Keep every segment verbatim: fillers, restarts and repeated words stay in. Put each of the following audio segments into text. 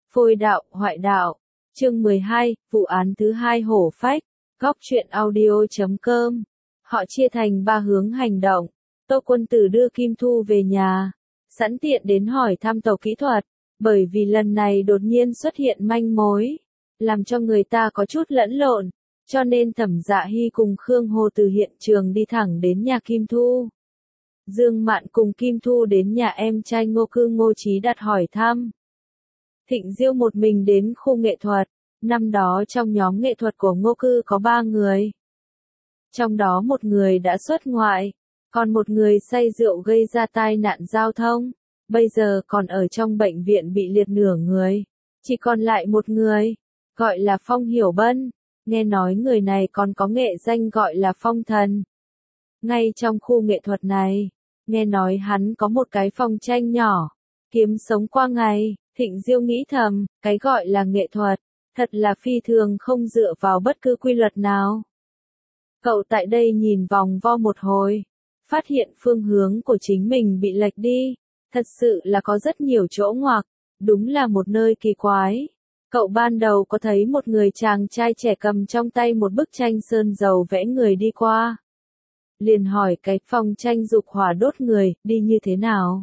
Phôi đạo, hoại đạo. Chương mười hai, vụ án thứ hai hổ phách. Góc truyện audio chấm com. Họ chia thành ba hướng hành động. Tô Quân Tử đưa Kim Thu về nhà, sẵn tiện đến hỏi thăm tàu kỹ thuật, bởi vì lần này đột nhiên xuất hiện manh mối, làm cho người ta có chút lẫn lộn, cho nên Thẩm Dạ Hy cùng Khương Hồ từ hiện trường đi thẳng đến nhà Kim Thu. Dương Mạn cùng Kim Thu đến nhà em trai Ngô Cư Ngô Chí Đạt hỏi thăm. Thịnh Diêu một mình đến khu nghệ thuật, năm đó trong nhóm nghệ thuật của Ngô Cư có ba người. Trong đó một người đã xuất ngoại, còn một người say rượu gây ra tai nạn giao thông, bây giờ còn ở trong bệnh viện bị liệt nửa người. Chỉ còn lại một người, gọi là Phong Hiểu Bân, nghe nói người này còn có nghệ danh gọi là Phong Thần. Ngay trong khu nghệ thuật này, nghe nói hắn có một cái phòng tranh nhỏ, kiếm sống qua ngày. Thịnh Diêu nghĩ thầm, cái gọi là nghệ thuật, thật là phi thường không dựa vào bất cứ quy luật nào. Cậu tại đây nhìn vòng vo một hồi, phát hiện phương hướng của chính mình bị lệch đi, thật sự là có rất nhiều chỗ ngoặc, đúng là một nơi kỳ quái. Cậu ban đầu có thấy một người chàng trai trẻ cầm trong tay một bức tranh sơn dầu vẽ người đi qua. Liền hỏi cái phòng tranh dục hỏa đốt người, đi như thế nào?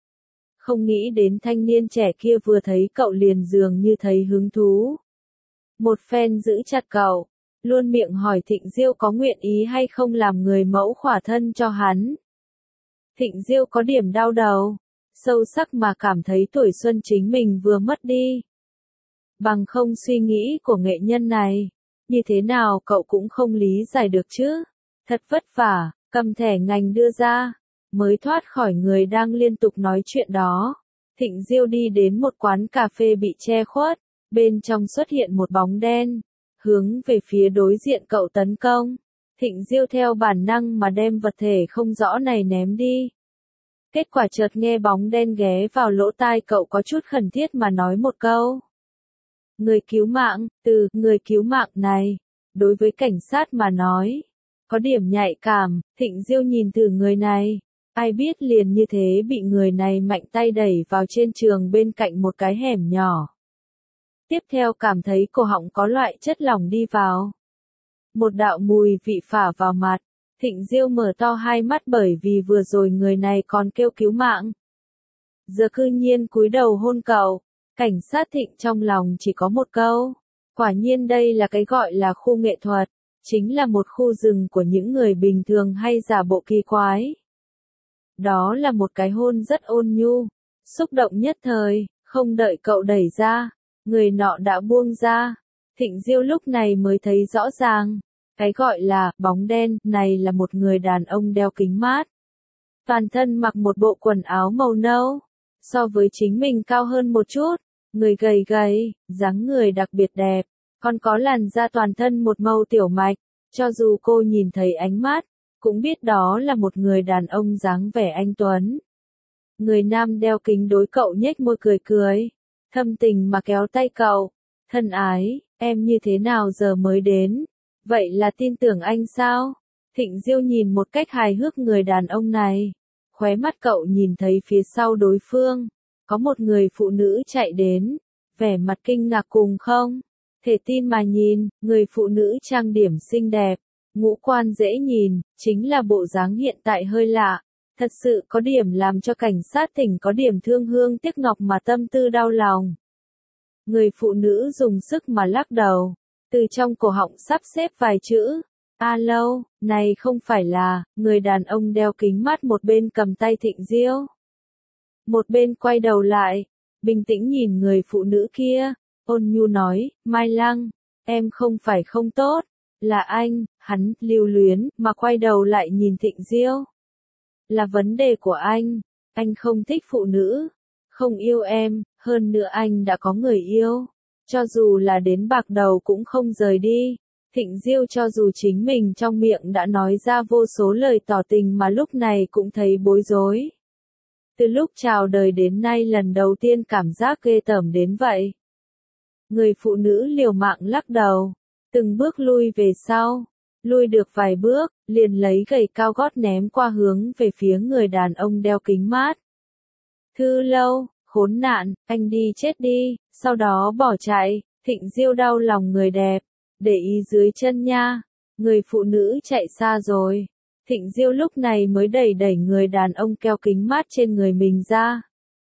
Không nghĩ đến thanh niên trẻ kia vừa thấy cậu liền dường như thấy hứng thú. Một phen giữ chặt cậu, luôn miệng hỏi Thịnh Diêu có nguyện ý hay không làm người mẫu khỏa thân cho hắn. Thịnh Diêu có điểm đau đầu, sâu sắc mà cảm thấy tuổi xuân chính mình vừa mất đi. Bằng không suy nghĩ của nghệ nhân này, như thế nào cậu cũng không lý giải được chứ. Thật vất vả, cầm thẻ ngành đưa ra, mới thoát khỏi người đang liên tục nói chuyện đó. Thịnh Diêu đi đến một quán cà phê bị che khuất, bên trong xuất hiện một bóng đen, hướng về phía đối diện cậu tấn công. Thịnh Diêu theo bản năng mà đem vật thể không rõ này ném đi. Kết quả chợt nghe bóng đen ghé vào lỗ tai cậu có chút khẩn thiết mà nói một câu. Người cứu mạng, từ người cứu mạng này, đối với cảnh sát mà nói, có điểm nhạy cảm. Thịnh Diêu nhìn thử người này, ai biết liền như thế bị người này mạnh tay đẩy vào trên trường bên cạnh một cái hẻm nhỏ. Tiếp theo cảm thấy cổ họng có loại chất lỏng đi vào. Một đạo mùi vị phả vào mặt, Thịnh Diêu mở to hai mắt bởi vì vừa rồi người này còn kêu cứu mạng. Giờ cư nhiên cúi đầu hôn cậu, cảnh sát Thịnh trong lòng chỉ có một câu. Quả nhiên đây là cái gọi là khu nghệ thuật, chính là một khu rừng của những người bình thường hay giả bộ kỳ quái. Đó là một cái hôn rất ôn nhu, xúc động nhất thời, không đợi cậu đẩy ra, người nọ đã buông ra. Thịnh Diêu lúc này mới thấy rõ ràng, cái gọi là bóng đen này là một người đàn ông đeo kính mát. Toàn thân mặc một bộ quần áo màu nâu, so với chính mình cao hơn một chút, người gầy gầy, dáng người đặc biệt đẹp, còn có làn da toàn thân một màu tiểu mạch, cho dù cô nhìn thấy ánh mắt, cũng biết đó là một người đàn ông dáng vẻ anh tuấn. Người nam đeo kính đối cậu nhếch môi cười cười, thâm tình mà kéo tay cậu. Thân ái, em như thế nào giờ mới đến? Vậy là tin tưởng anh sao? Thịnh Diêu nhìn một cách hài hước người đàn ông này. Khóe mắt cậu nhìn thấy phía sau đối phương, có một người phụ nữ chạy đến, vẻ mặt kinh ngạc cùng không thể tin mà nhìn, người phụ nữ trang điểm xinh đẹp, ngũ quan dễ nhìn, chính là bộ dáng hiện tại hơi lạ, thật sự có điểm làm cho cảnh sát tỉnh có điểm thương hương tiếc ngọc mà tâm tư đau lòng. Người phụ nữ dùng sức mà lắc đầu, từ trong cổ họng sắp xếp vài chữ. Alo, này không phải là, người đàn ông đeo kính mát một bên cầm tay Thịnh Diêu. Một bên quay đầu lại, bình tĩnh nhìn người phụ nữ kia, ôn nhu nói, Mai Lăng, em không phải không tốt, là anh, hắn, lưu luyến, mà quay đầu lại nhìn Thịnh Diêu. Là vấn đề của anh, anh không thích phụ nữ, không yêu em, hơn nữa anh đã có người yêu, cho dù là đến bạc đầu cũng không rời đi. Thịnh Diêu cho dù chính mình trong miệng đã nói ra vô số lời tỏ tình mà lúc này cũng thấy bối rối. Từ lúc chào đời đến nay lần đầu tiên cảm giác ghê tởm đến vậy. Người phụ nữ liều mạng lắc đầu, từng bước lui về sau, lui được vài bước, liền lấy giày cao gót ném qua hướng về phía người đàn ông đeo kính mát. Thư lâu, khốn nạn, anh đi chết đi, sau đó bỏ chạy. Thịnh Diêu đau lòng người đẹp, để ý dưới chân nha, người phụ nữ chạy xa rồi. Thịnh Diêu lúc này mới đẩy đẩy người đàn ông keo kính mát trên người mình ra.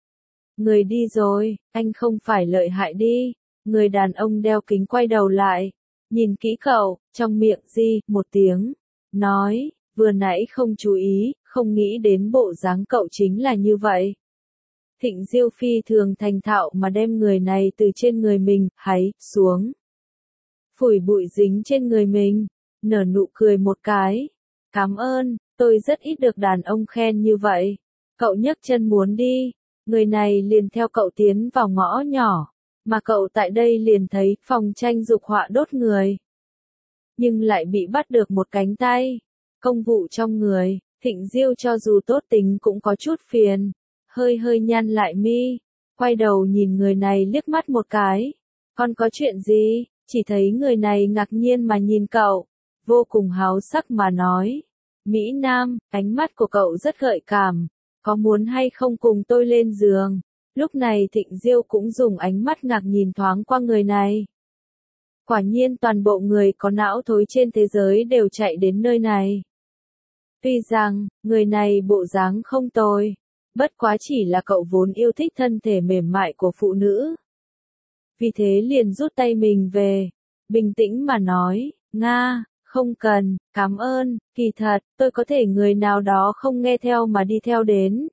Người đi rồi, anh không phải lợi hại đi. Người đàn ông đeo kính quay đầu lại, nhìn kỹ cậu, trong miệng di một tiếng, nói, vừa nãy không chú ý, không nghĩ đến bộ dáng cậu chính là như vậy. Thịnh Diêu phi thường thành thạo mà đem người này từ trên người mình, háy, xuống. Phủi bụi dính trên người mình, nở nụ cười một cái. Cảm ơn, tôi rất ít được đàn ông khen như vậy. Cậu nhấc chân muốn đi, người này liền theo cậu tiến vào ngõ nhỏ, mà cậu tại đây liền thấy phòng tranh dục họa đốt người. Nhưng lại bị bắt được một cánh tay, công vụ trong người, Thịnh Diêu cho dù tốt tính cũng có chút phiền, hơi hơi nhăn lại mi, quay đầu nhìn người này liếc mắt một cái. Còn có chuyện gì? Chỉ thấy người này ngạc nhiên mà nhìn cậu, vô cùng háo sắc mà nói. Mỹ Nam, ánh mắt của cậu rất gợi cảm, có muốn hay không cùng tôi lên giường? Lúc này Thịnh Diêu cũng dùng ánh mắt ngạc nhìn thoáng qua người này. Quả nhiên toàn bộ người có não thối trên thế giới đều chạy đến nơi này. Tuy rằng, người này bộ dáng không tồi, bất quá chỉ là cậu vốn yêu thích thân thể mềm mại của phụ nữ. Vì thế liền rút tay mình về, bình tĩnh mà nói, Nga, không cần, cảm ơn, kỳ thật, tôi có thể người nào đó không nghe theo mà đi theo đến.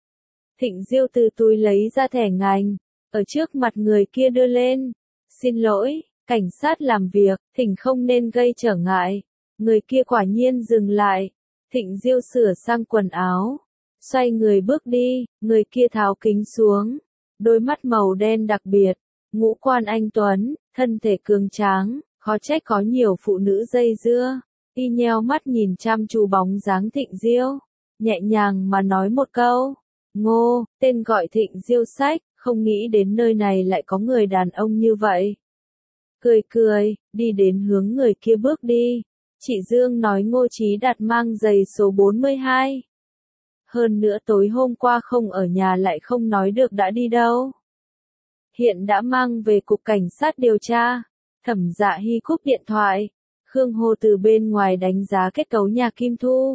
Thịnh Diêu từ túi lấy ra thẻ ngành, ở trước mặt người kia đưa lên. Xin lỗi, cảnh sát làm việc, thỉnh không nên gây trở ngại. Người kia quả nhiên dừng lại. Thịnh Diêu sửa sang quần áo, xoay người bước đi, người kia tháo kính xuống. Đôi mắt màu đen đặc biệt, ngũ quan anh tuấn, thân thể cường tráng, khó trách có nhiều phụ nữ dây dưa. Y nheo mắt nhìn chăm chú bóng dáng Thịnh Diêu, nhẹ nhàng mà nói một câu. Ngô, tên gọi Thịnh Diêu sách, không nghĩ đến nơi này lại có người đàn ông như vậy. Cười cười, đi đến hướng người kia bước đi. Chị Dương nói Ngô Chí Đạt mang giày số bốn mươi hai. Hơn nữa tối hôm qua không ở nhà lại không nói được đã đi đâu. Hiện đã mang về cục cảnh sát điều tra. Thẩm Dạ Hy cúp điện thoại. Khương Hồ từ bên ngoài đánh giá kết cấu nhà Kim Thu.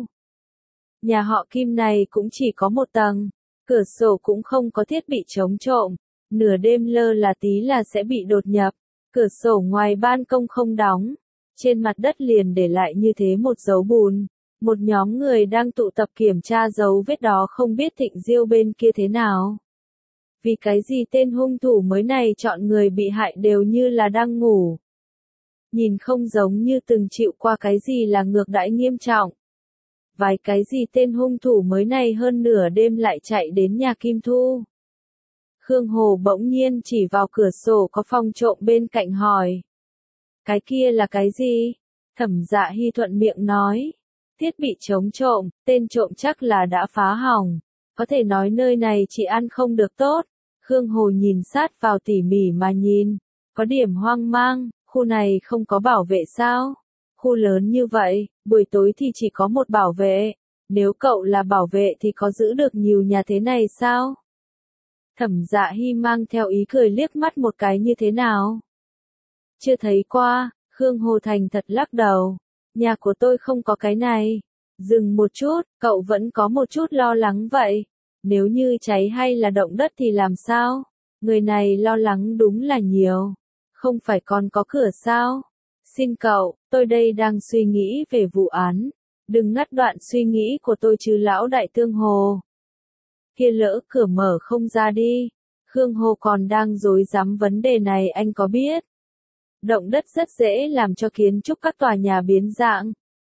Nhà họ Kim này cũng chỉ có một tầng. Cửa sổ cũng không có thiết bị chống trộm. Nửa đêm lơ là tí là sẽ bị đột nhập. Cửa sổ ngoài ban công không đóng. Trên mặt đất liền để lại như thế một dấu bùn. Một nhóm người đang tụ tập kiểm tra dấu vết đó không biết Thịnh Diêu bên kia thế nào. Vì cái gì tên hung thủ mới này chọn người bị hại đều như là đang ngủ. Nhìn không giống như từng chịu qua cái gì là ngược đãi nghiêm trọng. Vài cái gì tên hung thủ mới này hơn nửa đêm lại chạy đến nhà Kim Thu. Khương Hồ bỗng nhiên chỉ vào cửa sổ có phòng trộm bên cạnh hỏi. Cái kia là cái gì? Thẩm Dạ Hy thuận miệng nói. Thiết bị chống trộm, tên trộm chắc là đã phá hỏng. Có thể nói nơi này chỉ ăn không được tốt. Khương Hồ nhìn sát vào tỉ mỉ mà nhìn. Có điểm hoang mang, khu này không có bảo vệ sao? Khu lớn như vậy, buổi tối thì chỉ có một bảo vệ. Nếu cậu là bảo vệ thì có giữ được nhiều nhà thế này sao? Thẩm Dạ Hy mang theo ý cười liếc mắt một cái như thế nào? Chưa thấy qua, Khương Hồ thành thật lắc đầu. Nhà của tôi không có cái này. Dừng một chút, cậu vẫn có một chút lo lắng vậy. Nếu như cháy hay là động đất thì làm sao? Người này lo lắng đúng là nhiều. Không phải còn có cửa sao? Xin cậu, tôi đây đang suy nghĩ về vụ án. Đừng ngắt đoạn suy nghĩ của tôi chứ lão đại tương Hồ. Kia lỡ cửa mở không ra đi. Khương Hồ còn đang rối rắm vấn đề này anh có biết. Động đất rất dễ làm cho kiến trúc các tòa nhà biến dạng.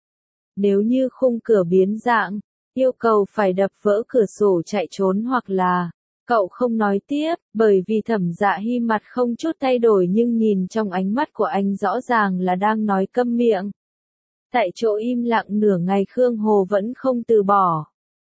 Nếu như khung cửa biến dạng, yêu cầu phải đập vỡ cửa sổ chạy trốn hoặc là, cậu không nói tiếp, bởi vì Thẩm Dạ Hy mặt không chút thay đổi nhưng nhìn trong ánh mắt của anh rõ ràng là đang nói câm miệng. Tại chỗ im lặng nửa ngày Khương Hồ vẫn không từ bỏ.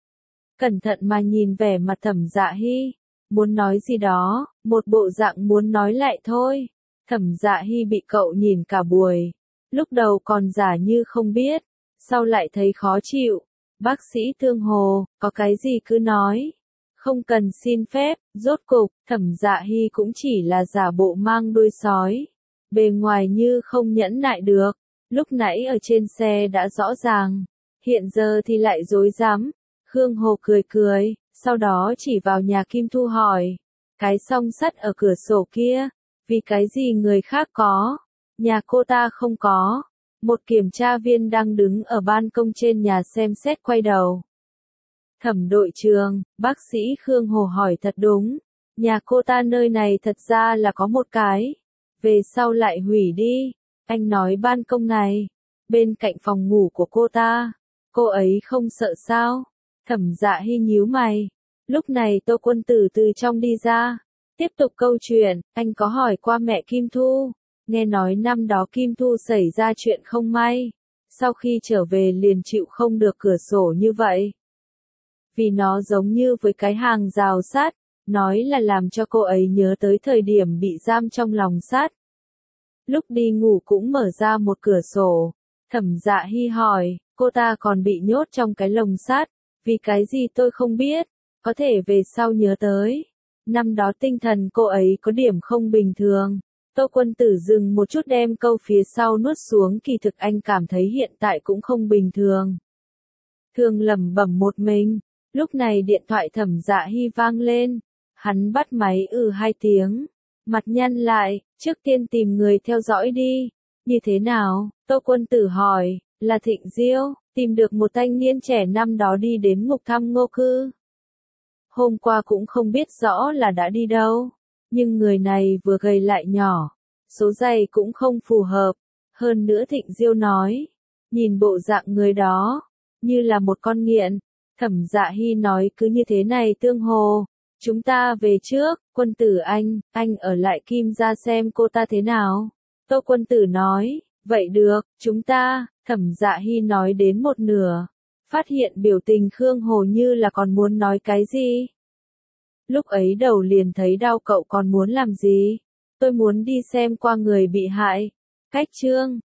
Cẩn thận mà nhìn vẻ mặt Thẩm Dạ Hy, muốn nói gì đó, một bộ dạng muốn nói lại thôi. Thẩm Dạ Hy bị cậu nhìn cả buổi, lúc đầu còn giả như không biết, sau lại thấy khó chịu. Bác sĩ Thương Hồ, có cái gì cứ nói. Không cần xin phép, rốt cục, Thẩm Dạ Hy cũng chỉ là giả bộ mang đuôi sói. Bề ngoài như không nhẫn nại được, lúc nãy ở trên xe đã rõ ràng, hiện giờ thì lại dối dám. Khương Hồ cười cười, sau đó chỉ vào nhà Kim Thu hỏi, cái song sắt ở cửa sổ kia, vì cái gì người khác có, nhà cô ta không có. Một kiểm tra viên đang đứng ở ban công trên nhà xem xét quay đầu. Thẩm đội trưởng, bác sĩ Khương Hồ hỏi thật đúng, nhà cô ta nơi này thật ra là có một cái, về sau lại hủy đi. Anh nói ban công này, bên cạnh phòng ngủ của cô ta, cô ấy không sợ sao? Thẩm Dạ Hy nhíu mày. Lúc này Tô Quân Tử từ trong đi ra, tiếp tục câu chuyện, anh có hỏi qua mẹ Kim Thu, nghe nói năm đó Kim Thu xảy ra chuyện không may, sau khi trở về liền chịu không được cửa sổ như vậy. Vì nó giống như với cái hàng rào sắt, nói là làm cho cô ấy nhớ tới thời điểm bị giam trong lòng sắt. Lúc đi ngủ cũng mở ra một cửa sổ. Thẩm Dạ Hy hỏi, cô ta còn bị nhốt trong cái lồng sắt, vì cái gì tôi không biết, có thể về sau nhớ tới. Năm đó tinh thần cô ấy có điểm không bình thường. Tô Quân Tử dừng một chút đem câu phía sau nuốt xuống, kỳ thực anh cảm thấy hiện tại cũng không bình thường. Thường lẩm bẩm một mình, lúc này điện thoại Thẩm Dạ Hy vang lên, hắn bắt máy ừ hai tiếng, mặt nhăn lại, trước tiên tìm người theo dõi đi. Như thế nào? Tô Quân Tử hỏi, là Thịnh Diêu, tìm được một thanh niên trẻ năm đó đi đến ngục thăm Ngô Cư. Hôm qua cũng không biết rõ là đã đi đâu, nhưng người này vừa gầy lại nhỏ, số giày cũng không phù hợp, hơn nữa Thịnh Diêu nói, nhìn bộ dạng người đó, như là một con nghiện. Thẩm Dạ Hy nói cứ như thế này Tương Hồ, chúng ta về trước, Quân Tử anh, anh ở lại Kim gia xem cô ta thế nào. Tô Quân Tử nói, vậy được, chúng ta, Thẩm Dạ Hy nói đến một nửa, phát hiện biểu tình Khương Hồ như là còn muốn nói cái gì. Lúc ấy đầu liền thấy đau, cậu còn muốn làm gì? Tôi muốn đi xem qua người bị hại. Cách chương